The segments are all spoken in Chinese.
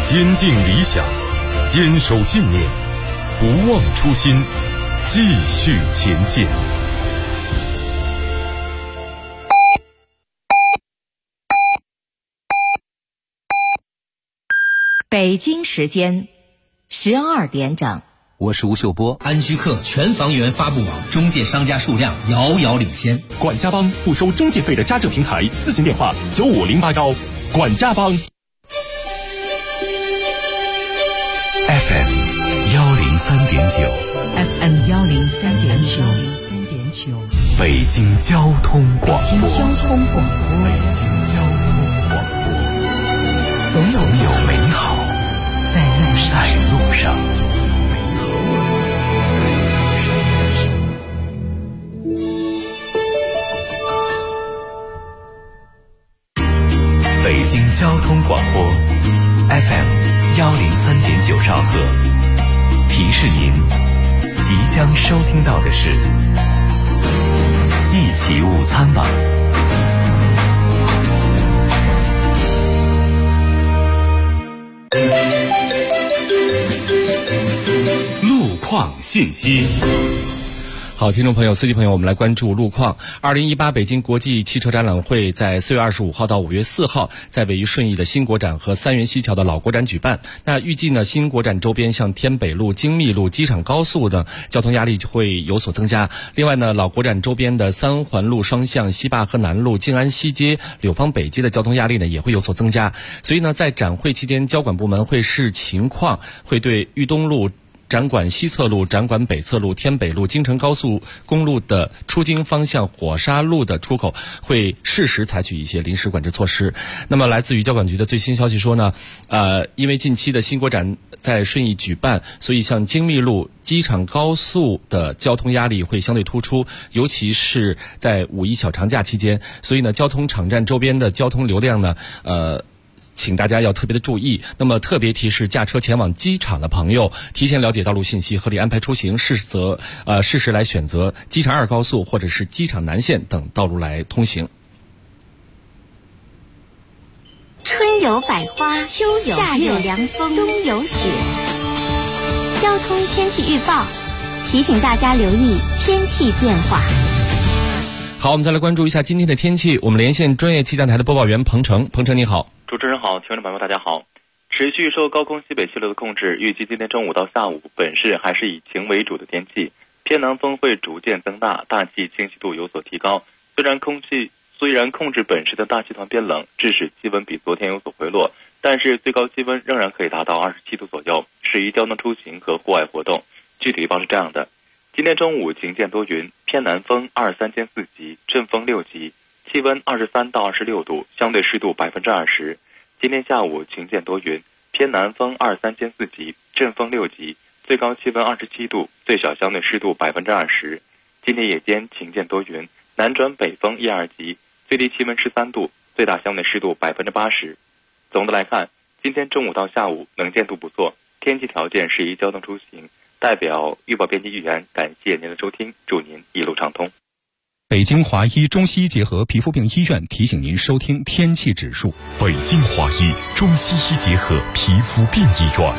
坚定理想，坚守信念，不忘初心，继续前进。 北京时间12点整。 我是吴秀波。 安居客全房源发布网中介商家数量遥遥领先。 管家帮不收中介费的家政平台，咨询电话9508招。管家帮。 FM 103.9 FM 103.9 北京交通广播。 北京交通广播。 北京交通广播。总有美好在路上。北京交通广播 FM 103.9兆赫，提示您即将收听到的是一起午餐吧。 路况信息。 好，听众朋友、司机朋友，我们来关注路况。2018北京国际汽车展览会在4月25号到5月4号，在位于顺义的新国展和三元西桥的老国展举办。那预计呢，新国展周边像天北路、京密路、机场高速的交通压力会有所增加。另外呢，老国展周边的三环路双向、西坝河南路、静安西街、柳芳北街的交通压力呢也会有所增加。所以呢，在展会期间，交管部门会视情况，会对豫东路、展馆西侧路、展馆北侧路、天北路、京承高速公路的出京方向火沙路的出口会适时采取一些临时管制措施。那么来自于交管局的最新消息说呢，因为近期的新国展在顺义举办，所以像京密路、机场高速的交通压力会相对突出，尤其是在五一小长假期间，所以呢，交通场站周边的交通流量呢，请大家要特别的注意。那么特别提示驾车前往机场的朋友，提前了解道路信息，合理安排出行，适时来选择机场2高速或者是机场南线等道路来通行。 春有百花，秋有夏有凉风，冬有雪。交通天气预报提醒大家留意天气变化。 好，我们再来关注一下今天的天气。我们连线专业气象台的播报员彭程。彭程你好。 主持人好，听众朋友大家好。持续受高空西北气流的控制，预计今天中午到下午，本市还是以晴为主的天气，偏南风会逐渐增大，大气清晰度有所提高。虽然控制本市的大气团偏冷，致使气温比昨天有所回落，但是最高气温仍然可以达到27度左右，适宜交通出行和户外活动。具体预报是这样的：今天中午晴间多云，偏南风23间4级，阵风6级，气温23到26度，相对湿度20%。今天下午晴间多云，偏南风23间4级，阵风6级，最高气温27度，最小相对湿度20%。今天夜间晴间多云，南转北风1、2级，最低气温13度，最大相对湿度80%。总的来看，今天中午到下午能见度不错，天气条件适宜交通出行。代表预报编辑预言，感谢您的收听，祝您一路畅通。 北京华医中西医结合皮肤病医院提醒您收听天气指数。 北京华医中西医结合皮肤病医院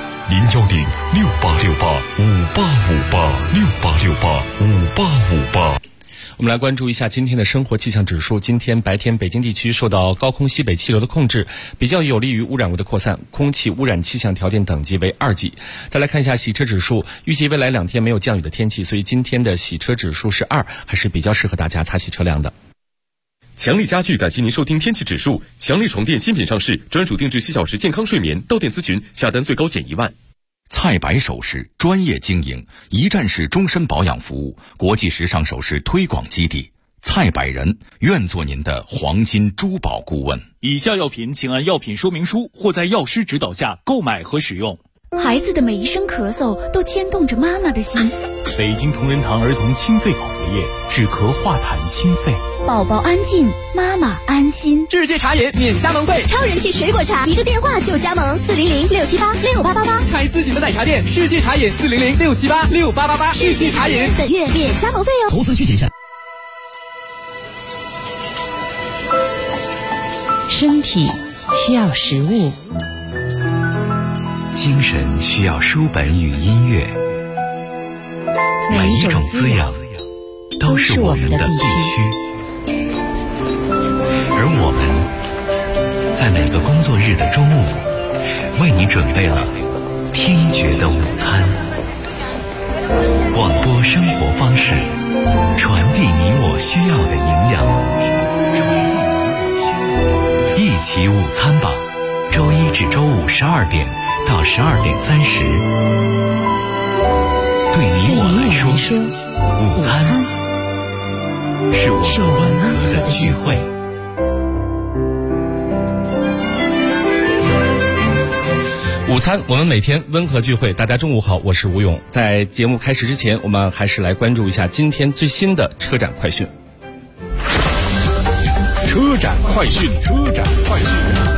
，010-6868-5858，6868-5858。 我们来关注一下今天的生活气象指数。今天白天北京地区受到高空西北气流的控制，比较有利于污染物的扩散，空气污染气象条件等级为2级。再来看一下洗车指数，预计未来2天没有降雨的天气，所以今天的洗车指数是2，还是比较适合大家擦洗车辆的。 强力家具感谢您收听天气指数。强力床垫新品上市，专属定制7小时健康睡眠，到店咨询，下单最高减1万。 蔡白首饰专业经营，一站式终身保养服务，国际时尚首饰推广基地。蔡百人愿做您的黄金珠宝顾问。 以下药品请按药品说明书或在药师指导下购买和使用。 孩子的每一声咳嗽都牵动着妈妈的心。 北京同仁堂儿童清肺保肺液，止咳化痰清肺。 宝宝安静，妈妈安心。 世界茶饮免加盟费， 超人气水果茶，一个电话就加盟，400-678-6888。 开自己的奶茶店，世界茶饮400-678-6888。世界茶饮本月免加盟费哦。 投资需谨慎。 身体需要食物， 精神需要书本与音乐，每一种滋养都是我们的必须。而我们在每个工作日的中午，为你准备了听觉的午餐。广播生活方式，传递你我需要的营养。一起午餐吧，周一至周五12点到12点30。对你我来说，午餐是我们温和的聚会。 午餐，我们每天温和聚会。大家中午好，我是吴勇。在节目开始之前，我们还是来关注一下今天最新的车展快讯。 车展快讯，车展快讯。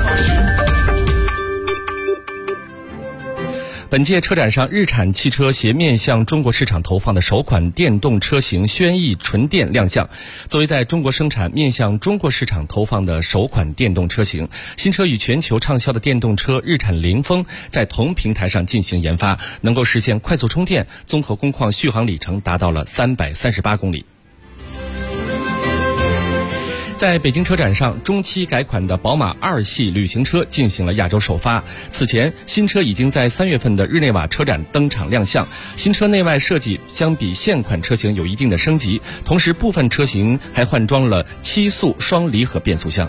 本届车展上，日产汽车携面向中国市场投放的首款电动车型轩逸纯电亮相。作为在中国生产、面向中国市场投放的首款电动车型，新车与全球畅销的电动车日产凌风在同平台上进行研发，能够实现快速充电，综合工况续航里程达到了338公里。在北京车展上，中期改款的宝马2系旅行车进行了亚洲首发。此前，新车已经在3月份的日内瓦车展登场亮相。新车内外设计相比现款车型有一定的升级，同时部分车型还换装了7速双离合变速箱。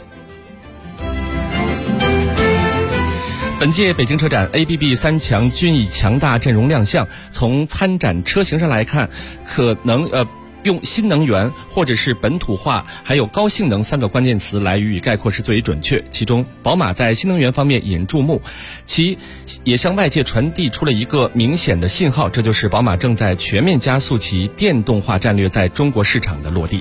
本届北京车展 ABB 3强均以强大阵容亮相。从参展车型上来看，可能用新能源或者是本土化还有高性能3个关键词来予以概括是最为准确。其中宝马在新能源方面引注目，其也向外界传递出了一个明显的信号，这就是宝马正在全面加速其电动化战略在中国市场的落地。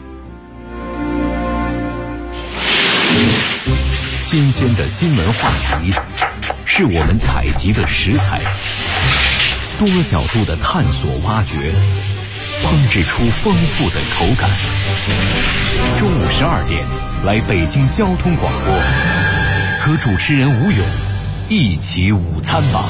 新鲜的新闻话题是我们采集的食材，多角度的探索挖掘，烹制出丰富的口感。中午12点，来北京交通广播，和主持人吴勇一起午餐吧。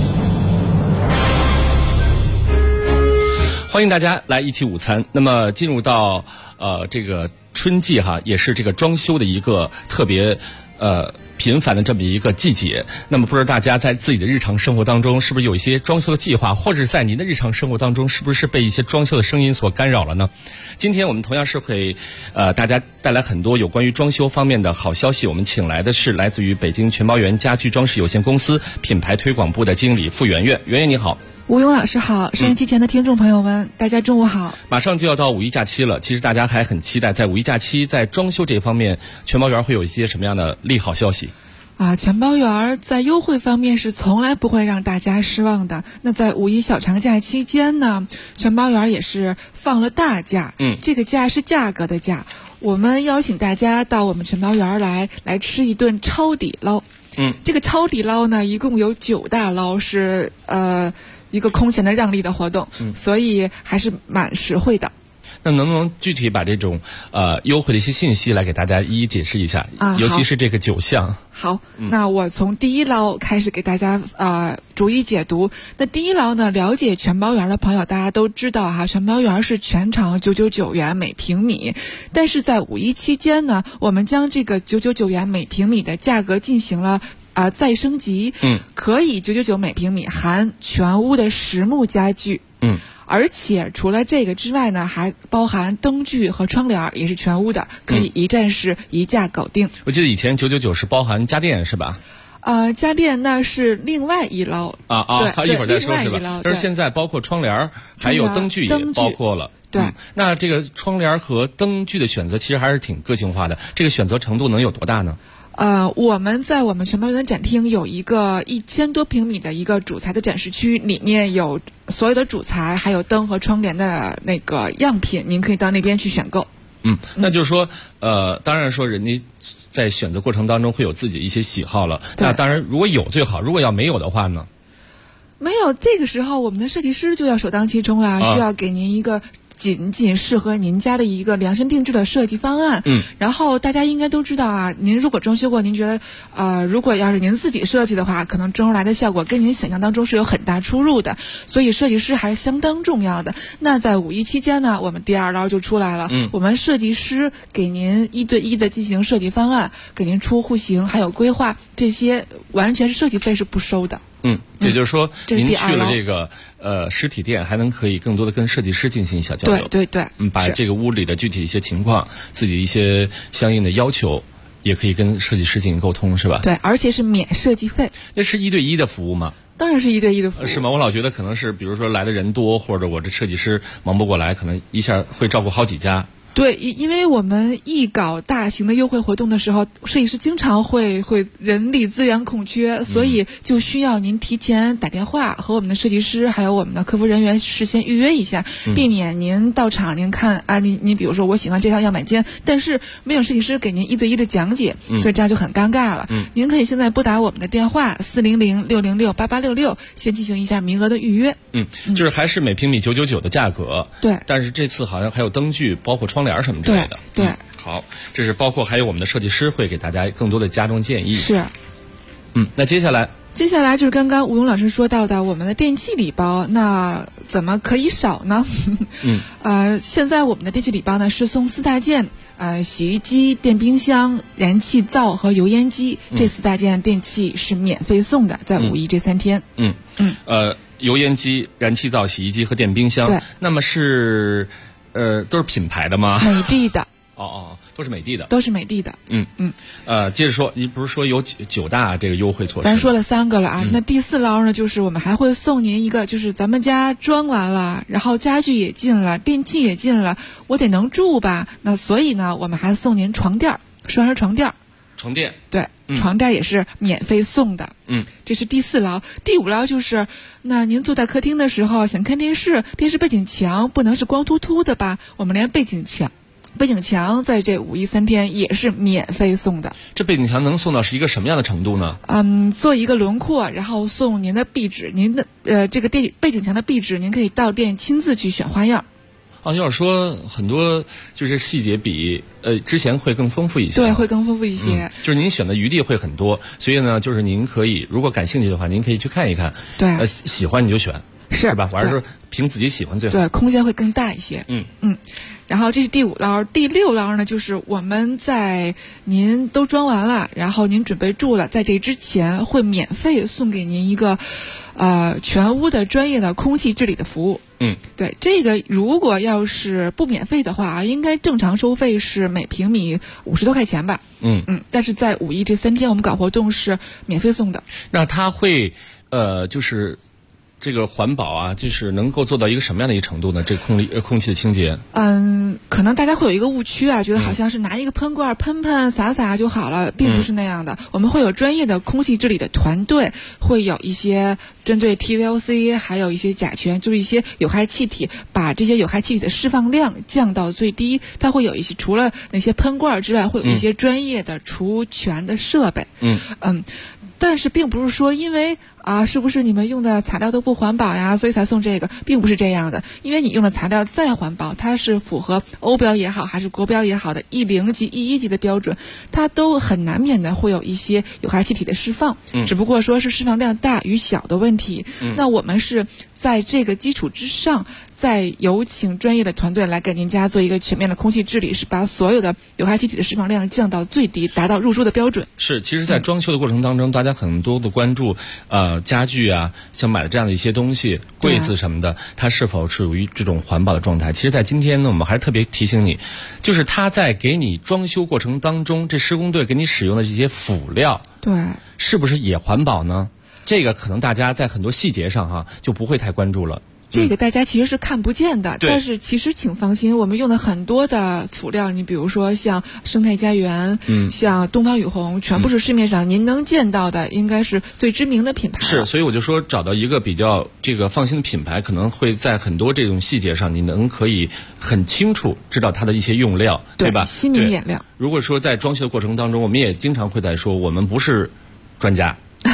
欢迎大家来一起午餐。那么进入到这个春季哈，也是这个装修的一个特别频繁的这么一个季节。那么不知道大家在自己的日常生活当中是不是有一些装修的计划，或者是在您的日常生活当中是不是被一些装修的声音所干扰了呢？今天我们同样是会大家带来很多有关于装修方面的好消息。我们请来的是来自于北京全包园家居装饰有限公司品牌推广部的经理傅圆圆。圆圆你好。 吴勇老师好，收音机前的听众朋友们，大家中午好。 马上就要到五一假期了，其实大家还很期待在五一假期在装修这方面全包园会有一些什么样的利好消息全包园在优惠方面是从来不会让大家失望的。那在五一小长假期间呢，全包园也是放了大假，这个假是价格的价。我们邀请大家到我们全包园来吃一顿抄底捞。这个抄底捞呢，一共有9大捞，是一个空前的让利的活动，所以还是蛮实惠的。 那能不能具体把这种优惠的一些信息来给大家一一解释一下，尤其是这个9项。 好，那我从第一捞开始给大家逐一解读。那第一捞呢，了解全包园的朋友大家都知道哈，全包园是全场999元每平米，但是在五一期间呢，我们将这个999元每平米的价格进行了再升级，可以999每平米含全屋的实木家具，而且除了这个之外呢，还包含灯具和窗帘，也是全屋的，可以一站式一价搞定。 我记得以前999是包含家电是吧？ 家电那是另外一捞对， 一会儿再说是吧？但是现在包括窗帘还有灯具也包括了。 对， 那这个窗帘和灯具的选择其实还是挺个性化的，这个选择程度能有多大呢？ 我们在我们全包园展厅有一个1000多平米的一个主材的展示区，里面有所有的主材，还有灯和窗帘的那个样品，您可以到那边去选购。 那就是说，当然说人家在选择过程当中会有自己一些喜好了。那当然，如果有最好，如果要没有的话呢？ 没有，这个时候我们的设计师就要首当其冲了，需要给您一个仅仅适合您家的一个量身定制的设计方案。然后大家应该都知道啊，您如果装修过，您觉得如果要是您自己设计的话，可能装出来的效果跟您想象当中是有很大出入的，所以设计师还是相当重要的。那在五一期间呢，我们第2捞就出来了，我们设计师给您1对1的进行设计方案，给您出户型还有规划，这些完全是设计费是不收的。 也就是说，您去了这个实体店，还能可以更多的跟设计师进行一下交流。 对， 把这个屋里的具体一些情况，自己一些相应的要求，也可以跟设计师进行沟通，是吧？ 对，而且是免设计费。 这是1对1的服务吗？ 当然是1对1的服务。 是吗？我老觉得可能是，比如说来的人多，或者我这设计师忙不过来，可能一下会照顾好几家。 对，因为我们一搞大型的优惠活动的时候，设计师经常会人力资源空缺，所以就需要您提前打电话和我们的设计师还有我们的客服人员事先预约一下，避免您到场您看啊，你比如说我喜欢这套样板间，但是没有设计师给您1对1的讲解，所以这样就很尴尬了。您可以现在拨打我们的电话400-606-8866，先进行一下名额的预约。 就是还是每平米999的价格。 对， 但是这次好像还有灯具，包括窗帘什么之类的。 对， 好，这是包括还有我们的设计师会给大家更多的家装建议。 是， 那接下来就是刚刚吴勇老师说到的我们的电器礼包，那怎么可以少呢？现在我们的电器礼包呢是送4大件，洗衣机、电冰箱、燃气灶和油烟机，这4大件电器是免费送的，在5一这3天。 油烟机、燃气灶、洗衣机和电冰箱， 对， 那么是都是品牌的吗？ 美的的。 都是美的的， 都是美的的。 接着说，你不是说有9大这个优惠措施？ 咱说了3个了啊，那第4捞呢，就是我们还会送您一个，就是咱们家装完了，然后家具也进了，电器也进了，我得能住吧？那所以呢，我们还送您床垫，双人床垫。 床垫， 对，床垫也是免费送的。这是第4捞。第5捞就是，那您坐在客厅的时候想看电视，电视背景墙不能是光秃秃的吧？我们连背景墙在这5一3天也是免费送的。 这背景墙能送到是一个什么样的程度呢？ 做一个轮廓，然后送您的壁纸，您的这个背景墙的壁纸，您可以到店亲自去选花样。 要是说很多就是细节比之前会更丰富一些。 对，会更丰富一些。 就是您选的余地会很多，所以呢，就是您可以如果感兴趣的话，您可以去看一看。 对， 喜欢你就选，是吧？我还是说凭自己喜欢最好。 对，空间会更大一些。然后这是第5捞。第6捞呢，就是我们在您都装完了，然后您准备住了，在这之前会免费送给您一个全屋的专业的空气治理的服务。对，这个如果要是不免费的话，应该正常收费是每平米50多块钱吧。但是在5一这3天我们搞活动是免费送的。 那它会就是这个环保啊，就是能够做到一个什么样的一个程度呢？这空气的清洁， 可能大家会有一个误区啊，觉得好像是拿一个喷罐喷喷洒洒就好了，并不是那样的。我们会有专业的空气治理的团队，会有一些针对 TVOC， 还有一些甲醛，就是一些有害气体，把这些有害气体的释放量降到最低。它会有一些除了那些喷罐之外，会有一些专业的除醛的设备。但是并不是说因为是不是你们用的材料都不环保呀，所以才送这个，并不是这样的。因为你用的材料再环保，它是符合欧标也好，还是国标也好的E0级、E1级的标准，它都很难免的会有一些有害气体的释放，只不过说是释放量大与小的问题。那我们是在这个基础之上，再有请专业的团队来给您家做一个全面的空气治理，是把所有的有害气体的释放量降到最低，达到入住的标准。 是，其实在装修的过程当中，大家很多的关注家具啊，像买的这样的一些东西，柜子什么的，它是否属于这种环保的状态。其实在今天呢，我们还是特别提醒你，就是他在给你装修过程当中，这施工队给你使用的这些辅料， 对， 是不是也环保呢？这个可能大家在很多细节上就不会太关注了。 这个大家其实是看不见的，但是其实请放心，我们用的很多的辅料，你比如说像生态家园，像东方雨虹，全部是市面上您能见到的，应该是最知名的品牌。 是，所以我就说找到一个比较这个放心的品牌，可能会在很多这种细节上，你可以很清楚知道它的一些用料，对吧？ 细明眼亮。 如果说在装修的过程当中，我们也经常会在说，我们不是专家。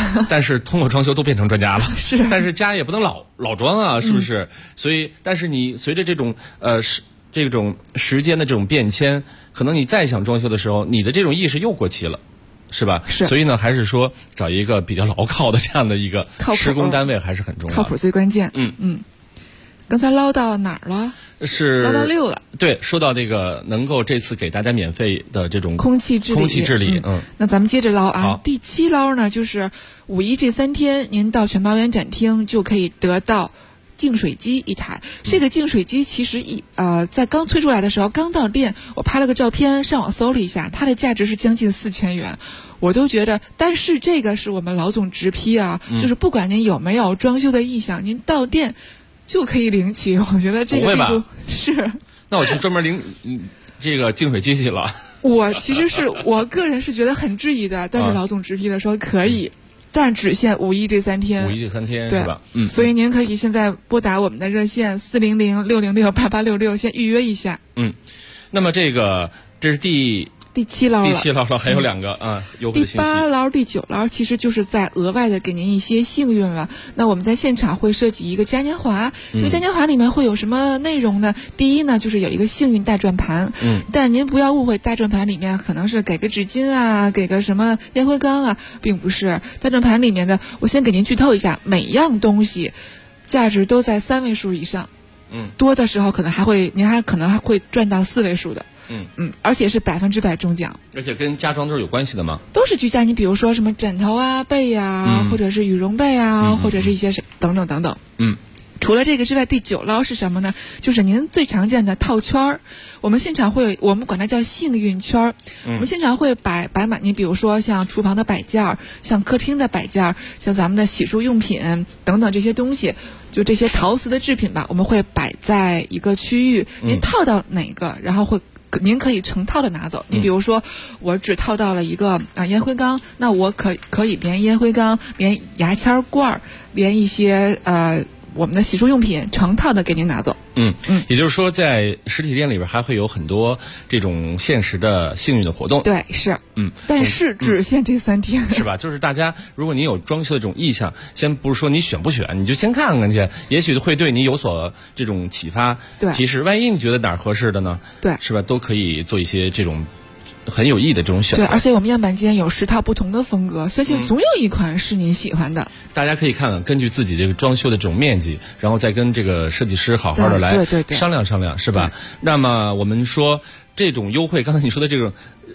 但是通过装修都变成专家了。 是， 但是家也不能老装啊，是不是？所以，但是你随着这种时间的这种变迁，可能你再想装修的时候，你的这种意识又过期了。是吧？ 是， 所以呢，还是说找一个比较牢靠的这样的一个施工单位还是很重要的。 靠谱最关键。刚才唠到哪儿了？ 是唠到6了。 对，说到这个能够这次给大家免费的这种空气治理。那咱们接着唠啊。第7捞呢，就是5一这3天，您到全包园展厅就可以得到净水机一台。这个净水机其实在刚推出来的时候，刚到店，我拍了个照片，上网搜了一下，它的价值是将近4000元。我都觉得，但是这个是我们老总直批啊，就是不管您有没有装修的意向，您到店就可以领取。我觉得这个力度是。 那我就专门领这个净水机去了。 我个人是觉得很质疑的，但是老总直批的说可以。但只限5一这3天。 5一这3天是吧？ 所以您可以现在拨打我们的热线400-606-8866，先预约一下。 那么这是第 7捞了。 第7捞了，还有2个优惠的信息。 第8捞、第9捞其实就是在额外的给您一些幸运了。那我们在现场会设计一个嘉年华，这个嘉年华里面会有什么内容呢？第一呢，就是有一个幸运大转盘。但您不要误会，大转盘里面可能是给个纸巾啊，给个什么烟灰缸啊，并不是。大转盘里面的，我先给您剧透一下，每样东西价值都在3位数以上。多的时候您还可能会赚到4位数的。而且是100%中奖， 而且跟家装都是有关系的吗？ 都是居家，你比如说什么枕头啊、被啊，或者是羽绒被啊，或者是一些等等等等。除了这个之外，第9捞是什么呢？就是您最常见的套圈儿。我们现场我们管它叫幸运圈儿。我们现场会摆满，你比如说像厨房的摆件，像客厅的摆件，像咱们的洗漱用品等等这些东西，就这些陶瓷的制品吧，我们会摆在一个区域，您套到哪个，然后您可以成套的拿走。你比如说，我只套到了一个烟灰缸，那我可以连烟灰缸、连牙签罐、连一些我们的洗漱用品成套的给您拿走。 也就是说，在实体店里边还会有很多这种限时的幸运的活动。 对，是。但是只限这3天， 是吧？就是大家，如果你有装修的这种意向，先不是说你选不选，你就先看看去，也许会对你有所这种启发。 对， 其实万一你觉得哪儿合适的呢？ 对， 是吧？都可以做一些这种很有意义的这种选择。 对，而且我们样板间有10套不同的风格，相信总有一款是您喜欢的。 大家可以看看，根据自己这个装修的这种面积，然后再跟这个设计师好好的来商量商量，是吧？那么我们说这种优惠，刚才你说的这种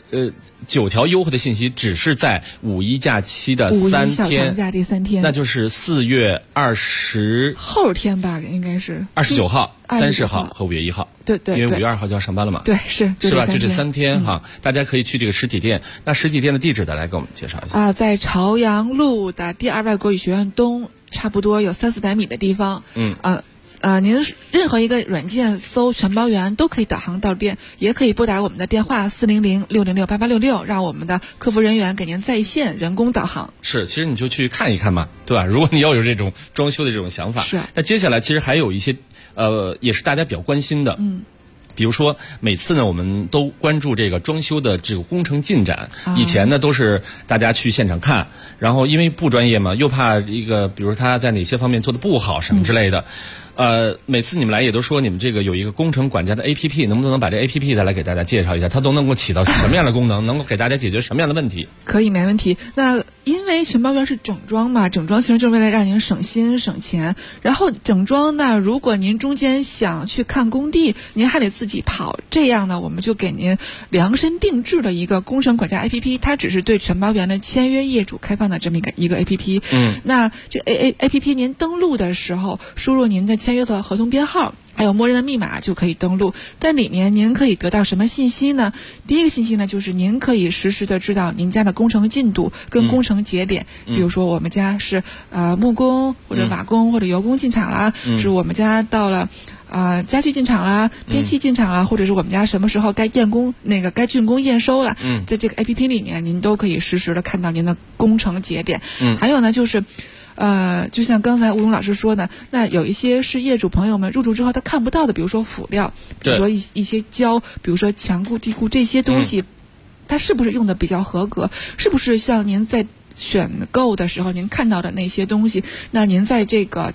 9条优惠的信息，只是在5一假期的3天，5一小长假这3天， 那就是4月20 后天吧，应该是 29号、30号和5月1号。 对， 因为5月2号就要上班了嘛。 对，是吧？就这3天哈，大家可以去这个实体店。那实体店的地址再来给我们介绍一下在朝阳路的第2外国语学院东，差不多有300-400米的地方。您任何一个软件搜全包园都可以导航到店，也可以拨打我们的电话400-606-8866，让我们的客服人员给您在线人工导航。 是，其实你就去看一看嘛，对吧？如果你要有这种装修的这种想法， 是。 那接下来其实还有一些也是大家比较关心的，比如说每次呢，我们都关注这个装修的这个工程进展。以前呢都是大家去现场看，然后因为不专业嘛，又怕一个，比如他在哪些方面做的不好什么之类的。每次你们来也都说你们这个有一个工程管家的 APP， 能不能把这 APP 再来给大家介绍一下？它都能够起到什么样的功能，能够给大家解决什么样的问题？ 可以，没问题。那因为全包园是整装嘛，整装其实就是为了让您省心省钱。然后整装呢，如果您中间想去看工地，您还得自己跑，这样呢，我们就给您量身定制了一个工程管家 APP， 它只是对全包园的签约业主开放的这么一个 APP。那这 APP 您登录的时候，输入您的签约的合同编号，还有默认的密码就可以登录。但里面您可以得到什么信息呢？第一个信息呢，就是您可以实时的知道您家的工程进度跟工程节点。比如说我们家是木工或者瓦工或者油工进场啦，是我们家到了家具进场啦，电器进场啦，或者是我们家什么时候该验工该竣工验收了。在这个 APP 里面，您都可以实时的看到您的工程节点。还有呢，就是就像刚才吴勇老师说的，那有一些是业主朋友们入住之后他看不到的，比如说辅料，比如说一些胶，比如说墙固、地固这些东西，它是不是用的比较合格？是不是像您在选购的时候您看到的那些东西，那您在这个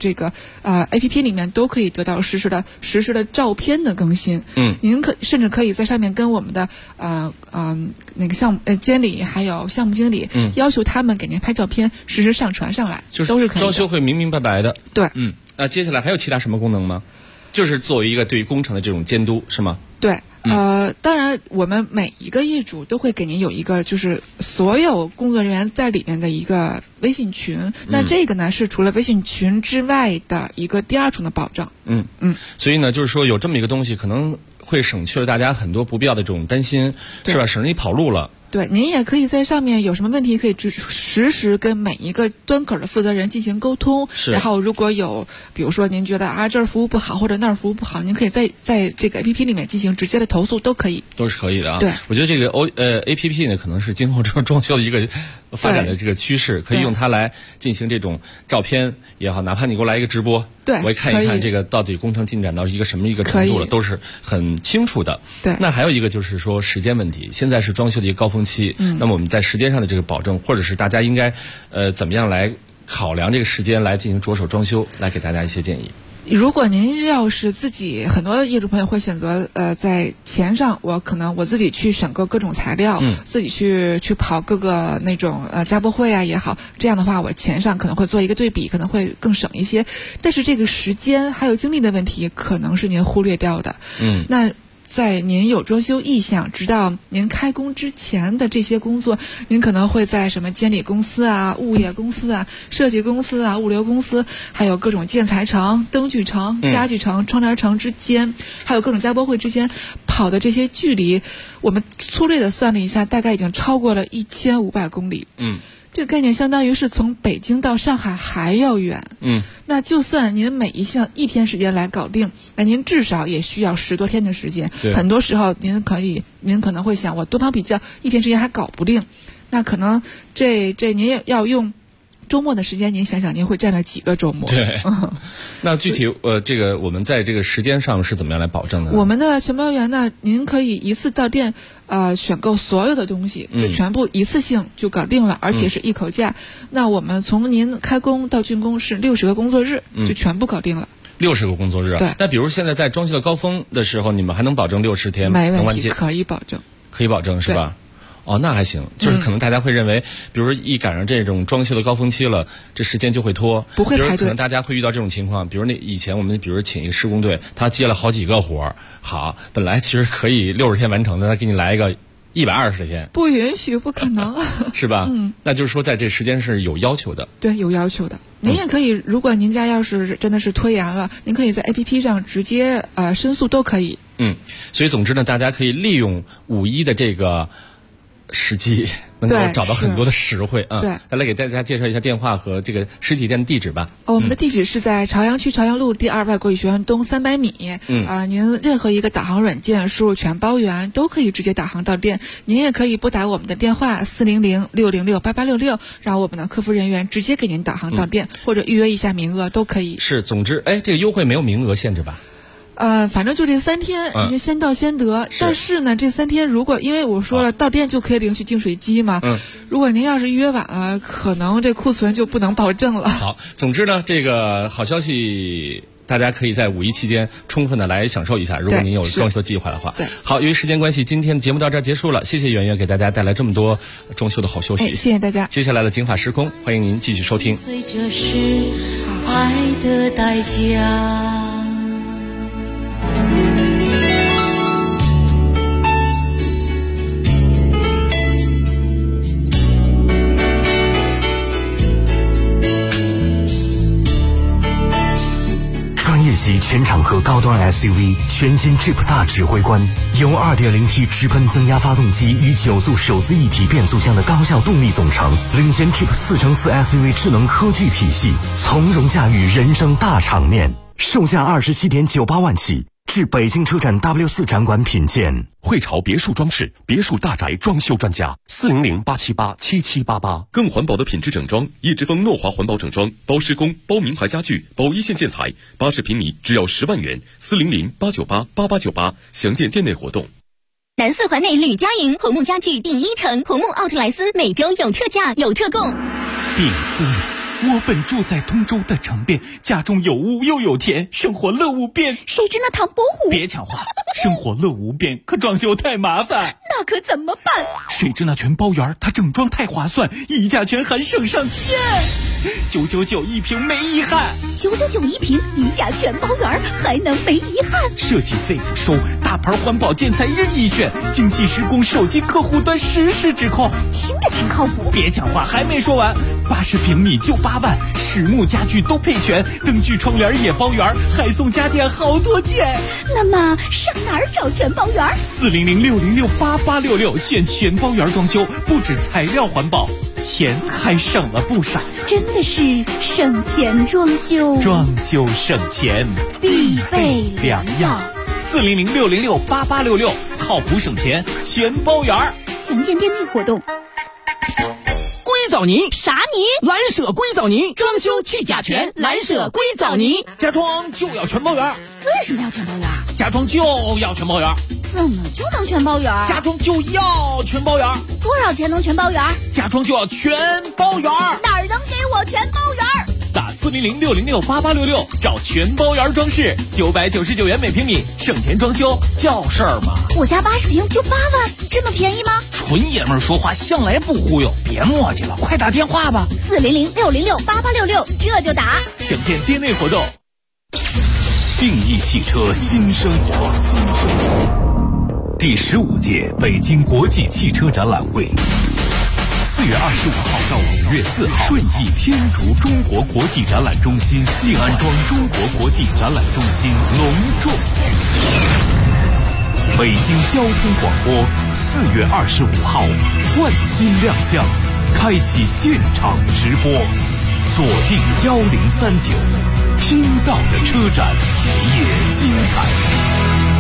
APP 里面都可以得到实时的照片的更新。您甚至可以在上面跟我们的那个项目监理还有项目经理要求他们给您拍照片，实时上传上来，都是可以的。 装修会明明白白的。 对， 那接下来还有其他什么功能吗？就是作为一个对于工程的这种监督，是吗？ 对。当然我们每一个业主都会给您有一个就是所有工作人员在里面的一个微信群，那这个呢是除了微信群之外的一个第二重的保障。 所以呢就是说有这么一个东西可能会省去了大家很多不必要的这种担心，是吧？省着你跑路了。 对，您也可以在上面有什么问题可以实时跟每一个端口的负责人进行沟通。然后如果有比如说您觉得这儿服务不好或者那儿服务不好，您可以在这个 APP 里面进行直接的投诉，都可以。 都是可以的啊。 对， 我觉得这个APP 呢可能是今后这种装修的一个发展的这个趋势，可以用它来进行这种照片也好，哪怕你给我来一个直播， 对， 我也看一看这个到底工程进展到一个什么一个程度了，都是很清楚的。 对。 那还有一个就是说时间问题，现在是装修的一个高峰期，那么我们在时间上的这个保证，或者是大家应该怎么样来考量这个时间来进行着手装修，来给大家一些建议。 如果您要是自己，很多业主朋友会选择在钱上，我自己去选购各种材料，自己去跑各个那种家博会啊也好，这样的话我钱上可能会做一个对比，可能会更省一些。但是这个时间还有精力的问题，可能是您忽略掉的。那在您有装修意向，直到您开工之前的这些工作，您可能会在什么监理公司啊、物业公司啊、设计公司啊、物流公司，还有各种建材城、灯具城、家具城、窗帘城之间，还有各种家博会之间跑的这些距离，我们粗略的算了一下，大概已经超过了1500公里。这个概念相当于是从北京到上海还要远。那就算您每一项1天时间来搞定，那您至少也需要10多天的时间。很多时候您可能会想，我多方比较1天时间还搞不定，那可能这您也要用周末的时间，您想想您会占了几个周末？ 对。那具体这个我们在这个时间上是怎么样来保证的呢？ 我们的全包园呢，您可以一次到店选购所有的东西，就全部一次性就搞定了，而且是一口价。那我们从您开工到竣工是60个工作日，就全部搞定了。 60个工作日啊？ 对。 那比如现在在装修的高峰的时候，你们还能保证60天没问题，可以保证。 可以保证是吧？那还行，就是可能大家会认为，比如说一赶上这种装修的高峰期了，这时间就会拖， 不会排队。 可能大家会遇到这种情况，比如以前我们比如请一个施工队，他接了好几个活儿，好，本来其实可以60天完成的，他给你来一个120天， 不允许，不可能， 是吧？那就是说在这时间是有要求的。 对，有要求的。您也可以，如果您家要是真的是拖延了，您可以在 APP 上直接申诉都可以。 所以总之呢，大家可以利用5·1的这个时机，能够找到很多的实惠啊！ 对， 再来给大家介绍一下电话和这个实体店的地址吧。 我们的地址是在朝阳区朝阳路第2外国语学院东300米。您任何一个导航软件输入全包园都可以直接导航到店。您也可以拨打我们的电话400-606-8866，让我们的客服人员直接给您导航到店，或者预约一下名额都可以。 是，总之，这个优惠没有名额限制吧？ 反正就这3天，您先到先得。但是呢，这3天如果因为我说了，到店就可以领取净水机嘛。如果您要是预约晚了，可能这库存就不能保证了。 好，总之呢，这个好消息，大家可以在5·1期间充分的来享受一下。如果您有装修计划的话，好，由于时间关系，今天的节目到这儿结束了。谢谢圆圆给大家带来这么多装修的好消息。 谢谢大家。 接下来的警法时空，欢迎您继续收听。 这是爱的代价。 专业级全场合高端 SUV 全新 Jeep 大指挥官，由 2.0T 直喷增压发动机与9速手自一体变速箱的高效动力总成，领先 Jeep 4×4 SUV 智能科技体系，从容驾驭人生大场面。售价27.98万起，至北京车展 W4 展馆品鉴。 汇潮别墅装饰，别墅大宅装修专家，400-878-7788。 更环保的品质整装，叶之峰诺华环保整装，包施工，包名牌家具，包一线建材，80平米只要10万元，400-898-8898，详见店内活动。 南四环内吕家营红木家具第一城红木奥特莱斯每周有特价有特供。 禀夫人，我本住在通州的城边，家中有屋又有田，生活乐无边。 谁知那唐伯虎？ 别抢话，生活乐无边，可装修太麻烦。 那可怎么办？ 谁知那全包园，它整装太划算，溢价权还省上天，999一平没遗憾。 999一平，溢价全包园，还能没遗憾？ 设计费不收，大牌环保建材任意选，精细施工，手机客户端实时指控。 听着挺靠谱。 别抢话，还没说完，80平米就8万，实木家具都配全，灯具窗帘也包圆，还送家电好多件。 那么上哪儿找全包园 ？400-606-8866，选全包园装修，不止材料环保，钱还省了不少。 真的是省钱装修， 装修省钱必备良药。 400-606-8866，靠谱省钱全包园。 详见店内活动。 硅藻泥啥泥？ 蓝舍硅藻泥，装修去甲醛，蓝舍硅藻泥。 家装就要全包园。 为什么要全包园？ 家装就要全包园。 怎么就能全包园？ 家装就要全包园。 多少钱能全包园？ 家装就要全包园。 哪儿能给我全包园？ 打400-606-8866，找全包园装饰，999元每平米，省钱装修叫事儿吗？ 我家80平就8万，这么便宜吗？ 纯爷们儿说话向来不忽悠，别磨叽了，快打电话吧。 400-606-8866，这就打。 详见店内活动。 定义汽车新生活，第15届北京国际汽车展览会，4月25号到5月4号，顺义天竺中国国际展览中心、静安庄中国国际展览中心隆重举行。北京交通广播4月25号换新亮相，开启现场直播，锁定1039，听到的车展也精彩。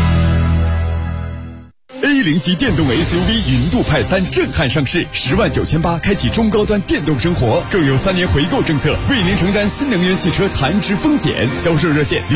A0级电动 SUV 云度派3震撼上市，10.98万开启中高端电动生活，更有3年回购政策，为您承担新能源汽车残值风险。销售热线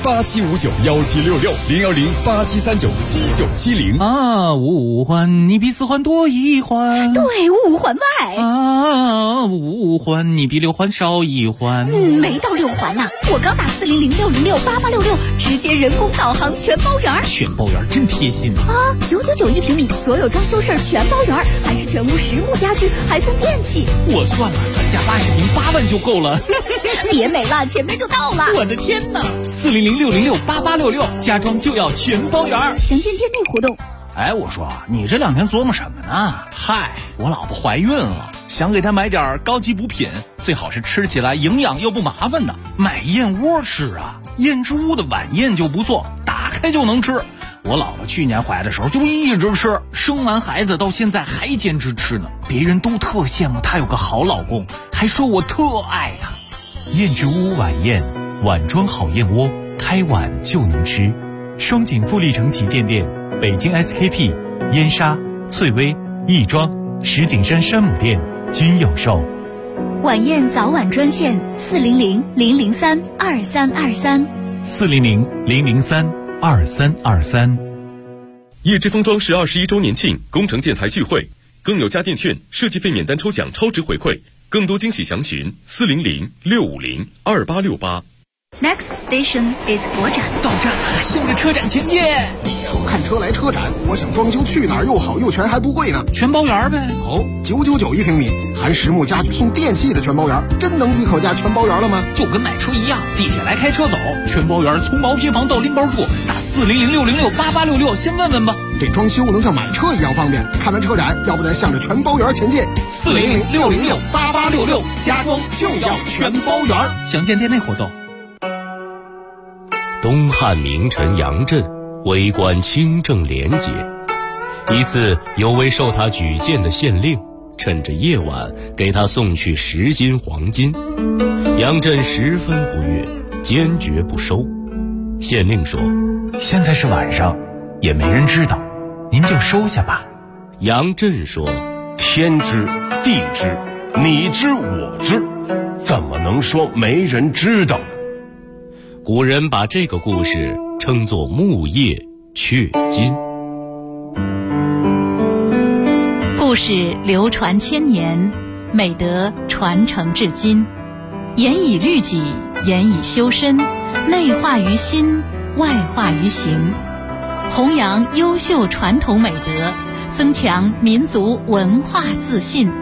010-8759-1766，010-8739-7970。 五环你比4环多1环， 对，5环外。 5环你比6环少1环。 没到6环呢，我刚打400-606-8866，直接人工导航全包园。 全包园真贴心啊！999一平米，所有装修事儿全包园，还是全屋实木家具，还送电器。 我算了，咱家80平8万就够了。 别美了，前面就到了。 我的天哪！400-606-8866，家装就要全包园。 详见店内活动。 哎，我说你这2天琢磨什么呢？嗨，我老婆怀孕了，想给她买点高级补品，最好是吃起来营养又不麻烦的。买燕窝吃啊，燕之屋的晚宴就不错，打开就能吃。我老婆去年怀的时候就一直吃，生完孩子到现在还坚持吃呢。别人都特羡慕她有个好老公，还说我特爱她。 燕之屋晚宴，碗装好燕窝，开碗就能吃。双井富力城旗舰店、北京 SKP、燕莎、翠微、亦庄、石景山山姆店均有售。 晚宴早晚专线400-003-2323。 400-003-2323。 叶之峰装饰21周年庆工程建材聚会，更有家电券、设计费免单抽奖超值回馈，更多惊喜详询400-650-2868。 Next station is 国展。 到站了，向着车展前进。 说看车来车展，我想装修去哪儿又好又全还不贵呢？ 全包园呗。 好，999一平米，含实木家具送电器的全包园，真能抵口价全包园了吗？ 就跟买车一样，地铁来开车走，全包园从毛坯房到拎包住，打400-606-8866，先问问吧。 这装修能像买车一样方便，看完车展，要不咱向着全包园前进。 400-606-8866，家装就要全包园。详见店内活动。 东汉名臣杨震为官清正廉洁，一次有位受他举荐的县令趁着夜晚给他送去10斤黄金，杨震十分不悦，坚决不收。县令说： 现在是晚上，也没人知道，您就收下吧。 杨震说： 天知地知，你知我知，怎么能说没人知道呢？ 古人把这个故事称作木叶雀金。 事流传千年，美德传承至今。严以律己，严以修身，内化于心，外化于行，弘扬优秀传统美德，增强民族文化自信，